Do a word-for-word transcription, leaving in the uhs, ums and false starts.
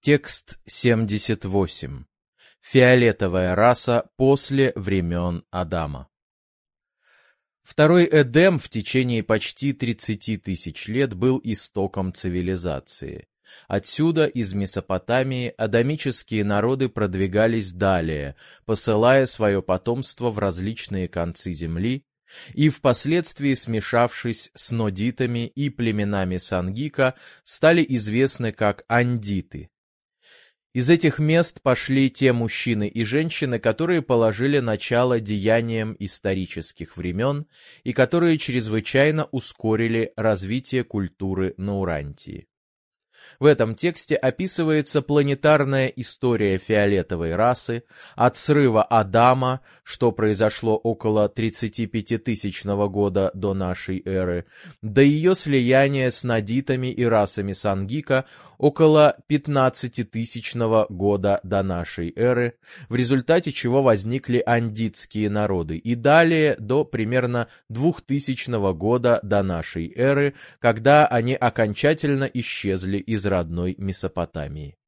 Текст семьдесят восемь. Фиолетовая раса после времен Адама. Второй Эдем в течение почти тридцати тысяч лет был истоком цивилизации. Отсюда, из Месопотамии, адамические народы продвигались далее, посылая свое потомство в различные концы земли, и впоследствии, смешавшись с нодитами и племенами Сангика, стали известны как андиты. Из этих мест пошли те мужчины и женщины, которые положили начало деяниям исторических времен и которые чрезвычайно ускорили развитие культуры на Урантии. В этом тексте описывается планетарная история фиолетовой расы, от срыва Адама, что произошло около тридцатипятитысячного года до нашей эры, до ее слияния с нодитами и расами Сангика около пятнадцатитысячного года до нашей эры, в результате чего возникли андитские народы, и далее до примерно двухтысячного года до нашей эры, когда они окончательно исчезли из родной Месопотамии.